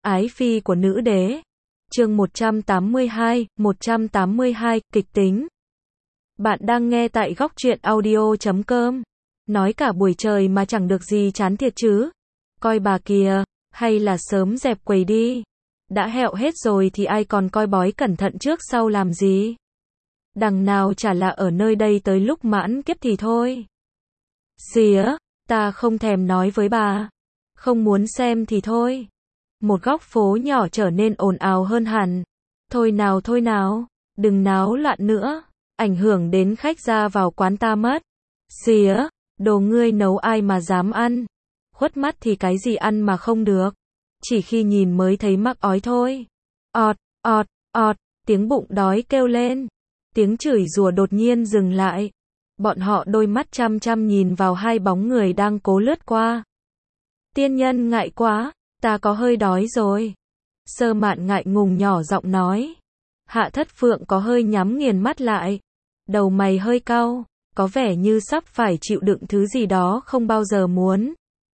Ái phi của nữ đế. Chương 182, kịch tính. Bạn đang nghe tại góc truyện audio.com. Nói cả buổi trời mà chẳng được gì chán thiệt chứ. Coi bà kìa, hay là sớm dẹp quầy đi. Đã hẹo hết rồi thì ai còn coi bói cẩn thận trước sau làm gì. Đằng nào chả là ở nơi đây tới lúc mãn kiếp thì thôi. Xìa, ta không thèm nói với bà. Không muốn xem thì thôi. Một góc phố nhỏ trở nên ồn ào hơn hẳn. Thôi nào, đừng náo loạn nữa, ảnh hưởng đến khách ra vào quán ta mất. Xìa, đồ ngươi nấu ai mà dám ăn. Khuất mắt thì cái gì ăn mà không được. Chỉ khi nhìn mới thấy mắc ói thôi. Ọt, tiếng bụng đói kêu lên. Tiếng chửi rủa đột nhiên dừng lại. Bọn họ đôi mắt chăm chăm nhìn vào hai bóng người đang cố lướt qua. Tiên nhân ngại quá, ta có hơi đói rồi. Sơ Mạn ngại ngùng nhỏ giọng nói. Hạ Thất Phượng có hơi nhắm nghiền mắt lại. Đầu mày hơi cau, có vẻ như sắp phải chịu đựng thứ gì đó không bao giờ muốn.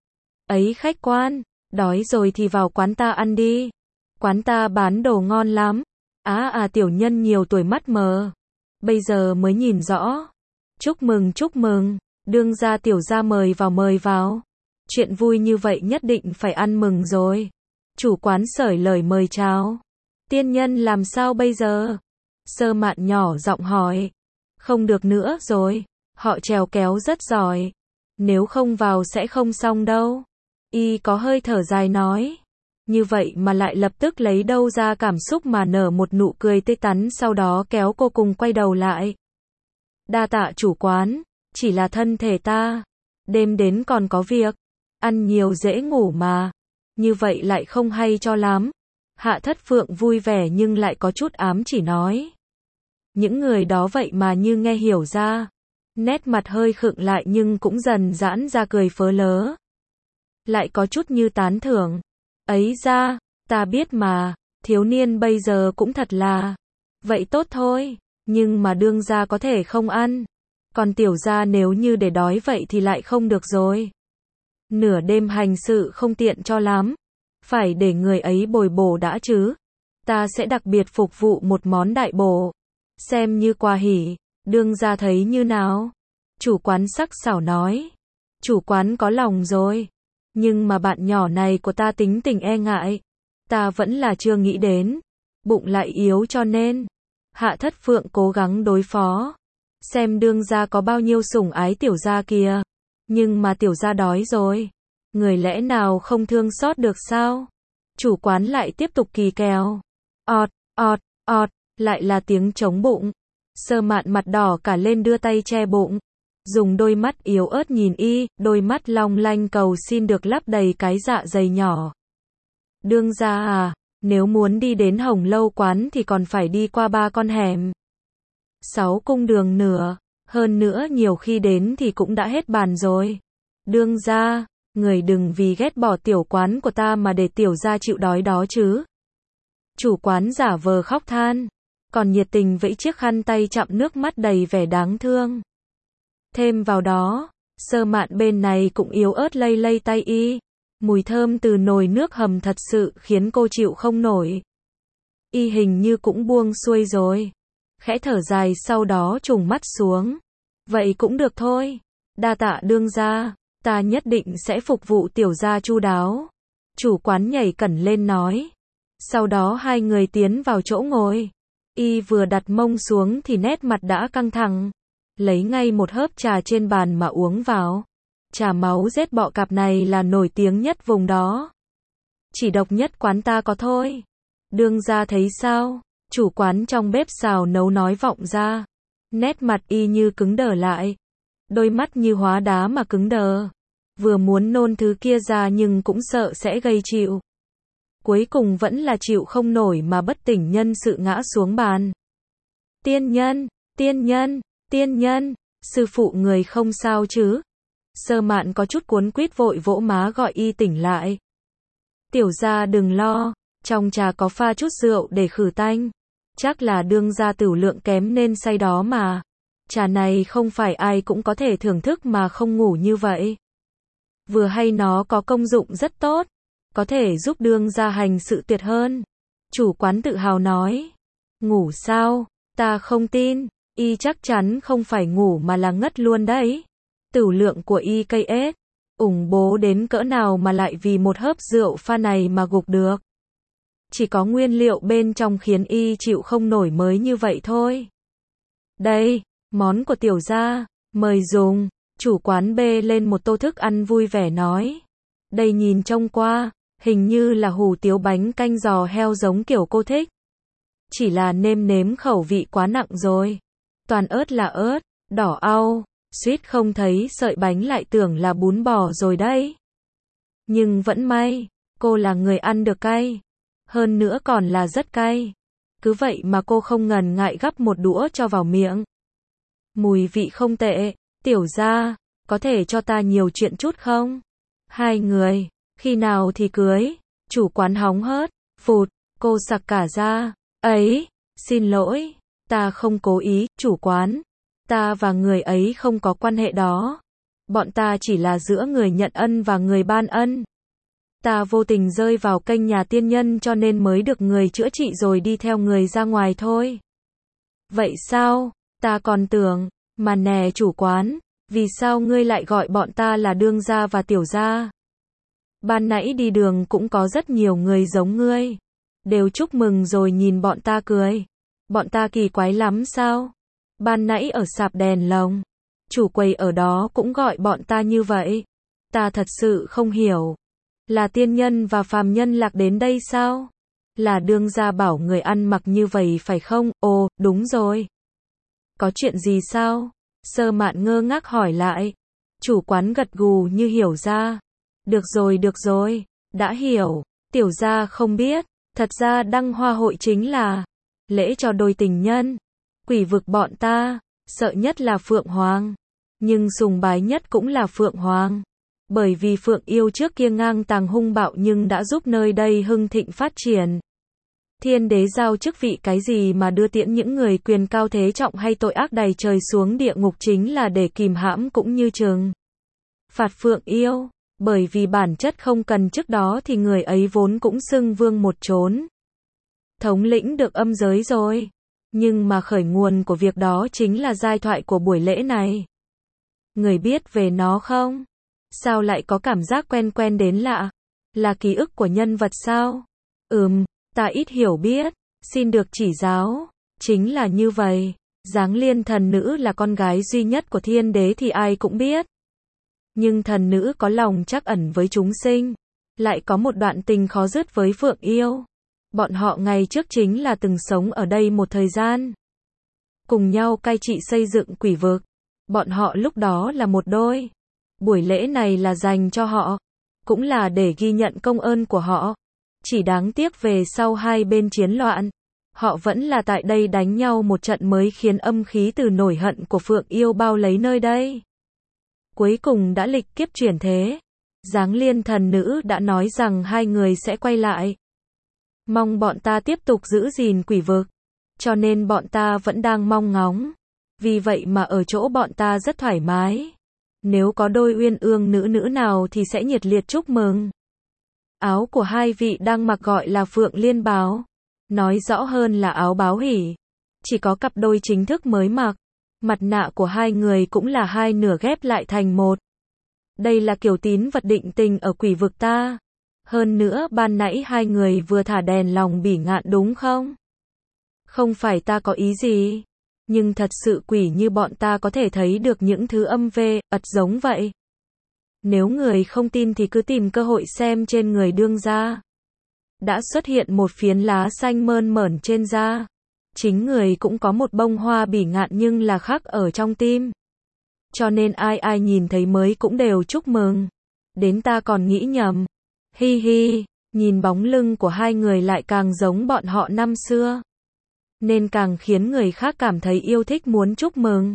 Ấy khách quan, đói rồi thì vào quán ta ăn đi. Quán ta bán đồ ngon lắm. Tiểu nhân nhiều tuổi mắt mờ. Bây giờ mới nhìn rõ. Chúc mừng, đương gia tiểu gia mời vào. Chuyện vui như vậy nhất định phải ăn mừng rồi. Chủ quán sởi lời mời chào. Tiên nhân làm sao bây giờ? Sơ Mạn nhỏ giọng hỏi. Không được nữa rồi, họ trèo kéo rất giỏi. Nếu không vào sẽ không xong đâu. Y có hơi thở dài nói. Như vậy mà lại lập tức lấy đâu ra cảm xúc mà nở một nụ cười tươi tắn, sau đó kéo cô cùng quay đầu lại. Đa tạ chủ quán, chỉ là thân thể ta. Đêm đến còn có việc. Ăn nhiều dễ ngủ mà. Như vậy lại không hay cho lắm. Hạ Thất Phượng vui vẻ nhưng lại có chút ám chỉ nói. Những người đó vậy mà như nghe hiểu ra. Nét mặt hơi khựng lại nhưng cũng dần giãn ra cười phớ lớ. Lại có chút như tán thưởng. Ấy ra, ta biết mà, thiếu niên bây giờ cũng thật là. Vậy tốt thôi, nhưng mà đương gia có thể không ăn. Còn tiểu gia nếu như để đói vậy thì lại không được rồi. Nửa đêm hành sự không tiện cho lắm. Phải để người ấy bồi bổ đã chứ. Ta sẽ đặc biệt phục vụ một món đại bổ. Xem như quà hỉ, đương gia thấy như nào? Chủ quán sắc sảo nói. Chủ quán có lòng rồi. Nhưng mà bạn nhỏ này của ta tính tình e ngại. Ta vẫn là chưa nghĩ đến. Bụng lại yếu cho nên. Hạ Thất Phượng cố gắng đối phó. Xem đương gia có bao nhiêu sủng ái tiểu gia kìa. Nhưng mà tiểu gia đói rồi. Người lẽ nào không thương xót được sao? Chủ quán lại tiếp tục kỳ kèo. Ọt, lại là tiếng trống bụng. Sơ Mạn mặt đỏ cả lên đưa tay che bụng. Dùng đôi mắt yếu ớt nhìn y, đôi mắt long lanh cầu xin được lấp đầy cái dạ dày nhỏ. Đương gia à, nếu muốn đi đến Hồng Lâu quán thì còn phải đi qua 3 con hẻm. 6 cung đường nữa, hơn nữa nhiều khi đến thì cũng đã hết bàn rồi. Đương gia, người đừng vì ghét bỏ tiểu quán của ta mà để tiểu gia chịu đói đó chứ. Chủ quán giả vờ khóc than, còn nhiệt tình vẫy chiếc khăn tay chặm nước mắt đầy vẻ đáng thương. Thêm vào đó, Sơ Mạn bên này cũng yếu ớt lay tay y. Mùi thơm từ nồi nước hầm thật sự khiến cô chịu không nổi. Y hình như cũng buông xuôi rồi. Khẽ thở dài sau đó trùng mắt xuống. Vậy cũng được thôi. Đa tạ đương gia, ta nhất định sẽ phục vụ tiểu gia chu đáo. Chủ quán nhảy cẩn lên nói. Sau đó hai người tiến vào chỗ ngồi. Y vừa đặt mông xuống thì nét mặt đã căng thẳng. Lấy ngay một hớp trà trên bàn mà uống vào. Trà máu rết bọ cạp này là nổi tiếng nhất vùng đó. Chỉ độc nhất quán ta có thôi. Đương gia thấy sao? Chủ quán trong bếp xào nấu nói vọng ra. Nét mặt y như cứng đờ lại. Đôi mắt như hóa đá mà cứng đờ. Vừa muốn nôn thứ kia ra nhưng cũng sợ sẽ gây chịu. Cuối cùng vẫn là chịu không nổi mà bất tỉnh nhân sự ngã xuống bàn. Tiên nhân, sư phụ người không sao chứ? Sơ Mạn có chút cuốn quýt vội vỗ má gọi y tỉnh lại. Tiểu gia đừng lo, trong trà có pha chút rượu để khử tanh. Chắc là đương gia tửu lượng kém nên say đó mà. Trà này không phải ai cũng có thể thưởng thức mà không ngủ như vậy. Vừa hay nó có công dụng rất tốt. có thể giúp đương gia hành sự tuyệt hơn. Chủ quán tự hào nói. Ngủ sao? Ta không tin, y chắc chắn không phải ngủ mà là ngất luôn đấy. Tửu lượng của y KS, ủng bố đến cỡ nào mà lại vì một hớp rượu pha này mà gục được. Chỉ có nguyên liệu bên trong khiến y chịu không nổi mới như vậy thôi. Đây, món của tiểu gia, mời dùng. Chủ quán bê lên một tô thức ăn vui vẻ nói. Đây nhìn trông qua, hình như là hủ tiếu bánh canh giò heo giống kiểu cô thích. Chỉ là nêm nếm khẩu vị quá nặng rồi. Toàn ớt là ớt, đỏ au, suýt không thấy sợi bánh lại tưởng là bún bò rồi đấy. Nhưng vẫn may, cô là người ăn được cay. Hơn nữa còn là rất cay. Cứ vậy mà cô không ngần ngại gắp một đũa cho vào miệng. Mùi vị không tệ, tiểu gia, có thể cho ta nhiều chuyện chút không? Hai người, khi nào thì cưới? Chủ quán hóng hớt, phụt, cô sặc cả ra. Ấy, xin lỗi, ta không cố ý, chủ quán. Ta và người ấy không có quan hệ đó. Bọn ta chỉ là giữa người nhận ân và người ban ân. Ta vô tình rơi vào kênh nhà tiên nhân cho nên mới được người chữa trị rồi đi theo người ra ngoài thôi. Vậy sao? Ta còn tưởng, mà nè chủ quán, vì sao ngươi lại gọi bọn ta là đương gia và tiểu gia? Ban nãy đi đường cũng có rất nhiều người giống ngươi. Đều chúc mừng rồi nhìn bọn ta cười. Bọn ta kỳ quái lắm sao? Ban nãy ở sạp đèn lồng, chủ quầy ở đó cũng gọi bọn ta như vậy. Ta thật sự không hiểu. Là tiên nhân và phàm nhân lạc đến đây sao? Là đương gia bảo người ăn mặc như vậy phải không? Ồ, đúng rồi. Có chuyện gì sao? Sơ Mạn ngơ ngác hỏi lại. Chủ quán gật gù như hiểu ra. Được rồi, đã hiểu. Tiểu gia không biết, thật ra đăng hoa hội chính là lễ cho đôi tình nhân. Quỷ vực bọn ta, sợ nhất là Phượng Hoàng. Nhưng sùng bái nhất cũng là Phượng Hoàng. Bởi vì Phượng yêu trước kia ngang tàng hung bạo nhưng đã giúp nơi đây hưng thịnh phát triển. Thiên đế giao chức vị cái gì mà đưa tiễn những người quyền cao thế trọng hay tội ác đầy trời xuống địa ngục chính là để kìm hãm cũng như trừng phạt Phượng yêu. Bởi vì bản chất không cần trước đó thì người ấy vốn cũng xưng vương một chốn. Thống lĩnh được âm giới rồi. Nhưng mà khởi nguồn của việc đó chính là giai thoại của buổi lễ này. Người biết về nó không? Sao lại có cảm giác quen quen đến lạ? Là ký ức của nhân vật sao? Ta ít hiểu biết. Xin được chỉ giáo. Chính là như vậy. Giáng Liên thần nữ là con gái duy nhất của thiên đế thì ai cũng biết. Nhưng thần nữ có lòng trắc ẩn với chúng sinh. Lại có một đoạn tình khó dứt với Phượng yêu. Bọn họ ngày trước chính là từng sống ở đây một thời gian. Cùng nhau cai trị xây dựng quỷ vực. Bọn họ lúc đó là một đôi. Buổi lễ này là dành cho họ. Cũng là để ghi nhận công ơn của họ. Chỉ đáng tiếc về sau hai bên chiến loạn. Họ vẫn là tại đây đánh nhau một trận mới khiến âm khí từ nổi hận của Phượng yêu bao lấy nơi đây. Cuối cùng đã lịch kiếp chuyển thế. Giáng Liên thần nữ đã nói rằng hai người sẽ quay lại. Mong bọn ta tiếp tục giữ gìn quỷ vực. Cho nên bọn ta vẫn đang mong ngóng. Vì vậy mà ở chỗ bọn ta rất thoải mái. Nếu có đôi uyên ương nữ nào thì sẽ nhiệt liệt chúc mừng. Áo của hai vị đang mặc gọi là Phượng Liên Báo. Nói rõ hơn là áo báo hỷ. Chỉ có cặp đôi chính thức mới mặc. Mặt nạ của hai người cũng là hai nửa ghép lại thành một. Đây là kiểu tín vật định tình ở quỷ vực ta. Hơn nữa ban nãy hai người vừa thả đèn lòng bỉ ngạn đúng không? Không phải ta có ý gì. Nhưng thật sự quỷ như bọn ta có thể thấy được những thứ âm ật giống vậy. Nếu người không tin thì cứ tìm cơ hội xem trên người đương gia. Đã xuất hiện một phiến lá xanh mơn mởn trên da. Chính người cũng có một bông hoa bỉ ngạn nhưng là khắc ở trong tim. Cho nên ai nhìn thấy mới cũng đều chúc mừng. Đến ta còn nghĩ nhầm. Hi hi, nhìn bóng lưng của hai người lại càng giống bọn họ năm xưa. Nên càng khiến người khác cảm thấy yêu thích muốn chúc mừng.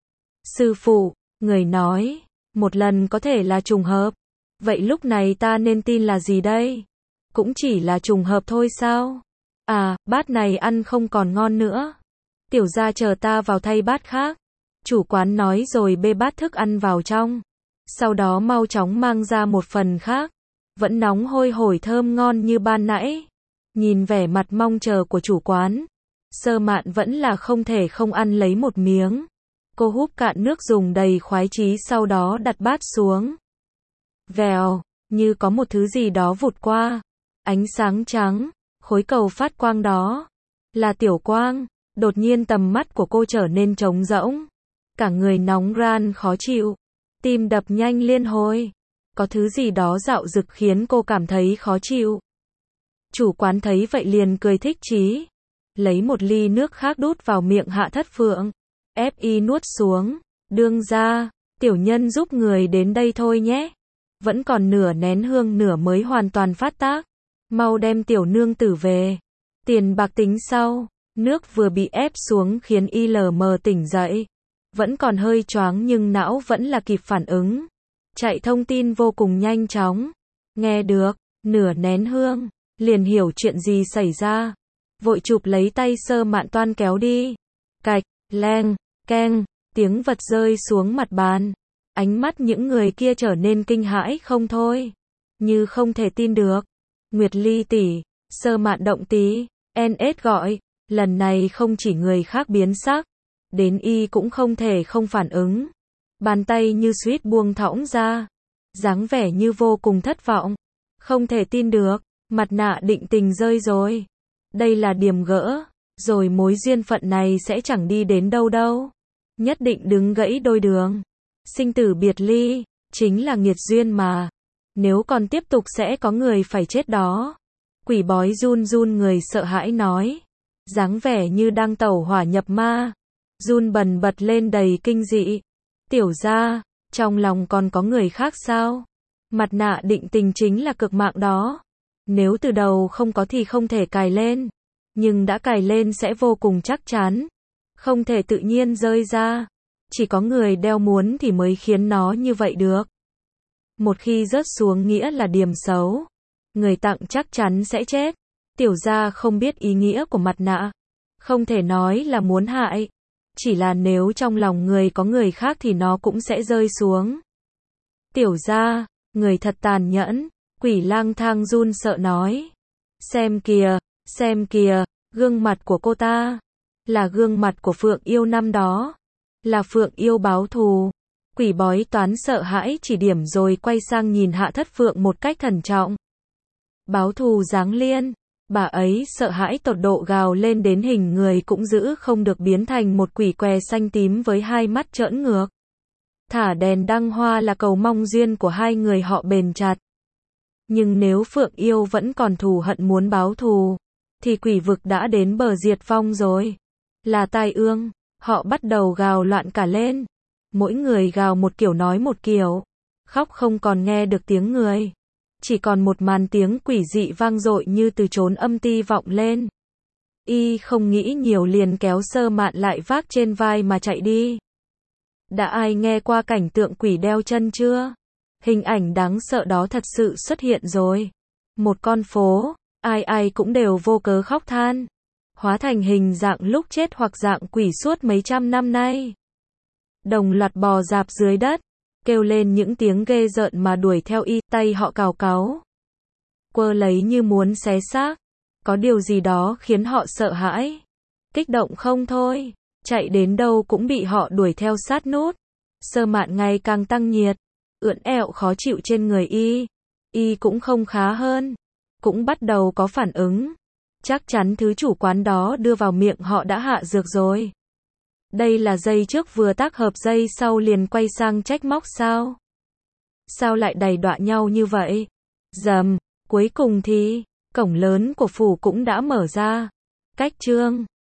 Sư phụ, người nói, một lần có thể là trùng hợp. Vậy lúc này ta nên tin là gì đây? Cũng chỉ là trùng hợp thôi sao? À, bát này ăn không còn ngon nữa. Tiểu gia chờ ta vào thay bát khác. Chủ quán nói rồi bê bát thức ăn vào trong. Sau đó mau chóng mang ra một phần khác. vẫn nóng hôi hổi thơm ngon như ban nãy. Nhìn vẻ mặt mong chờ của chủ quán, Sơ Mạn vẫn là không thể không ăn lấy một miếng. Cô húp cạn nước dùng đầy khoái chí sau đó đặt bát xuống. Vèo, như có một thứ gì đó vụt qua. Ánh sáng trắng, khối cầu phát quang đó. Là Tiểu Quang. Đột nhiên tầm mắt của cô trở nên trống rỗng. Cả người nóng ran khó chịu. Tim đập nhanh liên hồi. Có thứ gì đó dạo dực khiến cô cảm thấy khó chịu. Chủ quán thấy vậy liền cười thích chí. Lấy một ly nước khác đút vào miệng Hạ Thất Phượng. Ép y nuốt xuống. Đương ra, tiểu nhân giúp người đến đây thôi nhé. Vẫn còn nửa nén hương nửa mới hoàn toàn phát tác. Mau đem tiểu nương tử về. Tiền bạc tính sau. Nước vừa bị ép xuống khiến y lờ mờ tỉnh dậy. Vẫn còn hơi choáng nhưng não vẫn là kịp phản ứng. Chạy thông tin vô cùng nhanh chóng. Nghe được, nửa nén hương. Liền hiểu chuyện gì xảy ra. Vội chụp lấy tay Sơ Mạn toan kéo đi. Cạch, leng, keng, tiếng vật rơi xuống mặt bàn. Ánh mắt những người kia trở nên kinh hãi không thôi. Như không thể tin được. Nguyệt Ly tỷ, Sơ Mạn động tí, NS gọi. Lần này không chỉ người khác biến sắc. Đến y cũng không thể không phản ứng. Bàn tay như suýt buông thõng ra. Dáng vẻ như vô cùng thất vọng. Không thể tin được. Mặt nạ định tình rơi rồi. Đây là điểm gỡ. Rồi mối duyên phận này sẽ chẳng đi đến đâu đâu. Nhất định đứng gãy đôi đường. Sinh tử biệt ly. Chính là nghiệt duyên mà. Nếu còn tiếp tục sẽ có người phải chết đó. Quỷ bói run run người sợ hãi nói. Dáng vẻ như đang tẩu hỏa nhập ma. Run bần bật lên đầy kinh dị. Tiểu gia, trong lòng còn có người khác sao? Mặt nạ định tình chính là cực mạng đó. Nếu từ đầu không có thì không thể cài lên. Nhưng đã cài lên sẽ vô cùng chắc chắn. Không thể tự nhiên rơi ra. Chỉ có người đeo muốn thì mới khiến nó như vậy được. Một khi rớt xuống nghĩa là điểm xấu. Người tặng chắc chắn sẽ chết. Tiểu gia không biết ý nghĩa của mặt nạ. Không thể nói là muốn hại. Chỉ là nếu trong lòng người có người khác thì nó cũng sẽ rơi xuống. Tiểu gia, người thật tàn nhẫn. Quỷ lang thang run sợ nói. Xem kìa, gương mặt của cô ta. Là gương mặt của Phượng Yêu năm đó. Là Phượng Yêu báo thù. Quỷ bói toán sợ hãi chỉ điểm rồi quay sang nhìn Hạ Thất Phượng một cách thận trọng. Báo thù giáng liên. Bà ấy sợ hãi tột độ gào lên đến hình người cũng giữ không được biến thành một quỷ què xanh tím với hai mắt trợn ngược. Thả đèn đăng hoa là cầu mong duyên của hai người họ bền chặt. Nhưng nếu Phượng Yêu vẫn còn thù hận muốn báo thù, thì quỷ vực đã đến bờ diệt vong rồi. Là tai ương, họ bắt đầu gào loạn cả lên. Mỗi người gào một kiểu nói một kiểu. Khóc không còn nghe được tiếng người. Chỉ còn một màn tiếng quỷ dị vang dội như từ chốn âm ti vọng lên. Y không nghĩ nhiều liền kéo Sơ Mạn lại vác trên vai mà chạy đi. Đã ai nghe qua cảnh tượng quỷ đeo chân chưa? Hình ảnh đáng sợ đó thật sự xuất hiện rồi. Một con phố, ai cũng đều vô cớ khóc than. Hóa thành hình dạng lúc chết hoặc dạng quỷ suốt mấy trăm năm nay. Đồng loạt bò rạp dưới đất. Kêu lên những tiếng ghê rợn mà đuổi theo y, tay họ cào cáu. Quơ lấy như muốn xé xác. Có điều gì đó khiến họ sợ hãi. Kích động không thôi. Chạy đến đâu cũng bị họ đuổi theo sát nút. Sơ Mạn ngày càng tăng nhiệt. Ưỡn ẹo khó chịu trên người y. Y cũng không khá hơn. Cũng bắt đầu có phản ứng. Chắc chắn thứ chủ quán đó đưa vào miệng họ đã hạ dược rồi. Đây là giây trước vừa tác hợp giây sau liền quay sang trách móc sao? Sao lại đầy đọa nhau như vậy? Cuối cùng thì, cổng lớn của phủ cũng đã mở ra. Cách trương.